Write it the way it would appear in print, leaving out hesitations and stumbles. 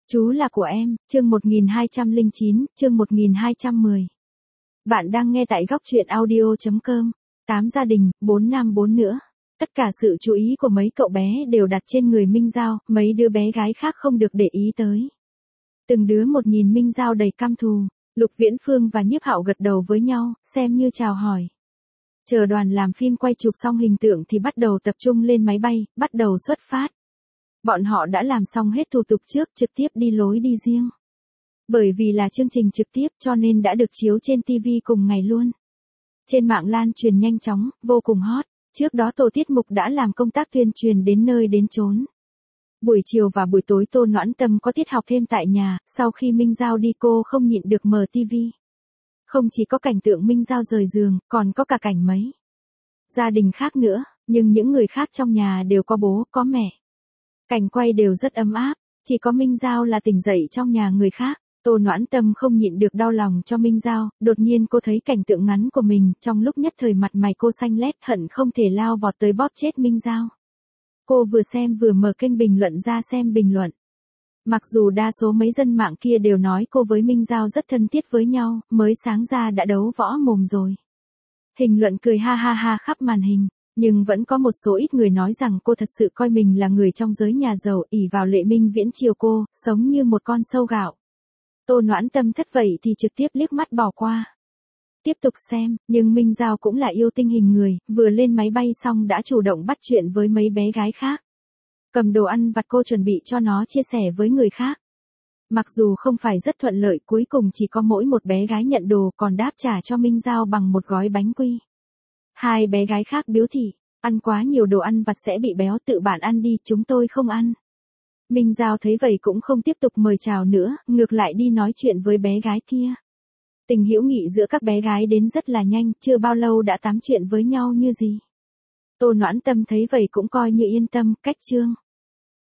Chú là của em, chương 1209, chương 1210. Bạn đang nghe tại góc truyện audio.com. 8 gia đình, 4 nam 4 nữ. Tất cả sự chú ý của mấy cậu bé đều đặt trên người Minh Giao, mấy đứa bé gái khác không được để ý tới. Từng đứa một nhìn Minh Giao đầy căm thù, Lục Viễn Phương và Nhiếp Hạo gật đầu với nhau, xem như chào hỏi. Chờ đoàn làm phim quay chụp xong hình tượng thì bắt đầu tập trung lên máy bay, bắt đầu xuất phát. Bọn họ đã làm xong hết thủ tục trước, trực tiếp đi lối đi riêng. Bởi vì là chương trình trực tiếp cho nên đã được chiếu trên TV cùng ngày luôn. Trên mạng lan truyền nhanh chóng, vô cùng hot. Trước đó tổ tiết mục đã làm công tác tuyên truyền đến nơi đến chốn. Buổi chiều và buổi tối Tô Noãn Tâm có tiết học thêm tại nhà, sau khi Minh Giao đi cô không nhịn được mở TV. Không chỉ có cảnh tượng Minh Giao rời giường, còn có cả cảnh mấy gia đình khác nữa, nhưng những người khác trong nhà đều có bố, có mẹ. Cảnh quay đều rất ấm áp, chỉ có Minh Giao là tỉnh dậy trong nhà người khác. Tô Noãn Tâm không nhịn được đau lòng cho Minh Giao, đột nhiên cô thấy cảnh tượng ngắn của mình, trong lúc nhất thời mặt mày cô xanh lét hận không thể lao vọt tới bóp chết Minh Giao. Cô vừa xem vừa mở kênh bình luận ra xem bình luận. Mặc dù đa số mấy dân mạng kia đều nói cô với Minh Giao rất thân thiết với nhau, mới sáng ra đã đấu võ mồm rồi. Hình luận cười ha ha ha khắp màn hình. Nhưng vẫn có một số ít người nói rằng cô thật sự coi mình là người trong giới nhà giàu, ỷ vào Lệ Minh Viễn chiều cô, sống như một con sâu gạo. Tô Noãn Tâm thất vậy thì trực tiếp liếc mắt bỏ qua. Tiếp tục xem, nhưng Minh Giao cũng là yêu tinh hình người, vừa lên máy bay xong đã chủ động bắt chuyện với mấy bé gái khác. Cầm đồ ăn vặt cô chuẩn bị cho nó chia sẻ với người khác. Mặc dù không phải rất thuận lợi, cuối cùng chỉ có mỗi một bé gái nhận đồ còn đáp trả cho Minh Giao bằng một gói bánh quy. Hai bé gái khác biếu thị, ăn quá nhiều đồ ăn vặt sẽ bị béo, tự bạn ăn đi, chúng tôi không ăn. Minh Giao thấy vậy cũng không tiếp tục mời chào nữa, ngược lại đi nói chuyện với bé gái kia. Tình hữu nghị giữa các bé gái đến rất là nhanh, chưa bao lâu đã tám chuyện với nhau như gì. Tô Noãn Tâm thấy vậy cũng coi như yên tâm, cách chương.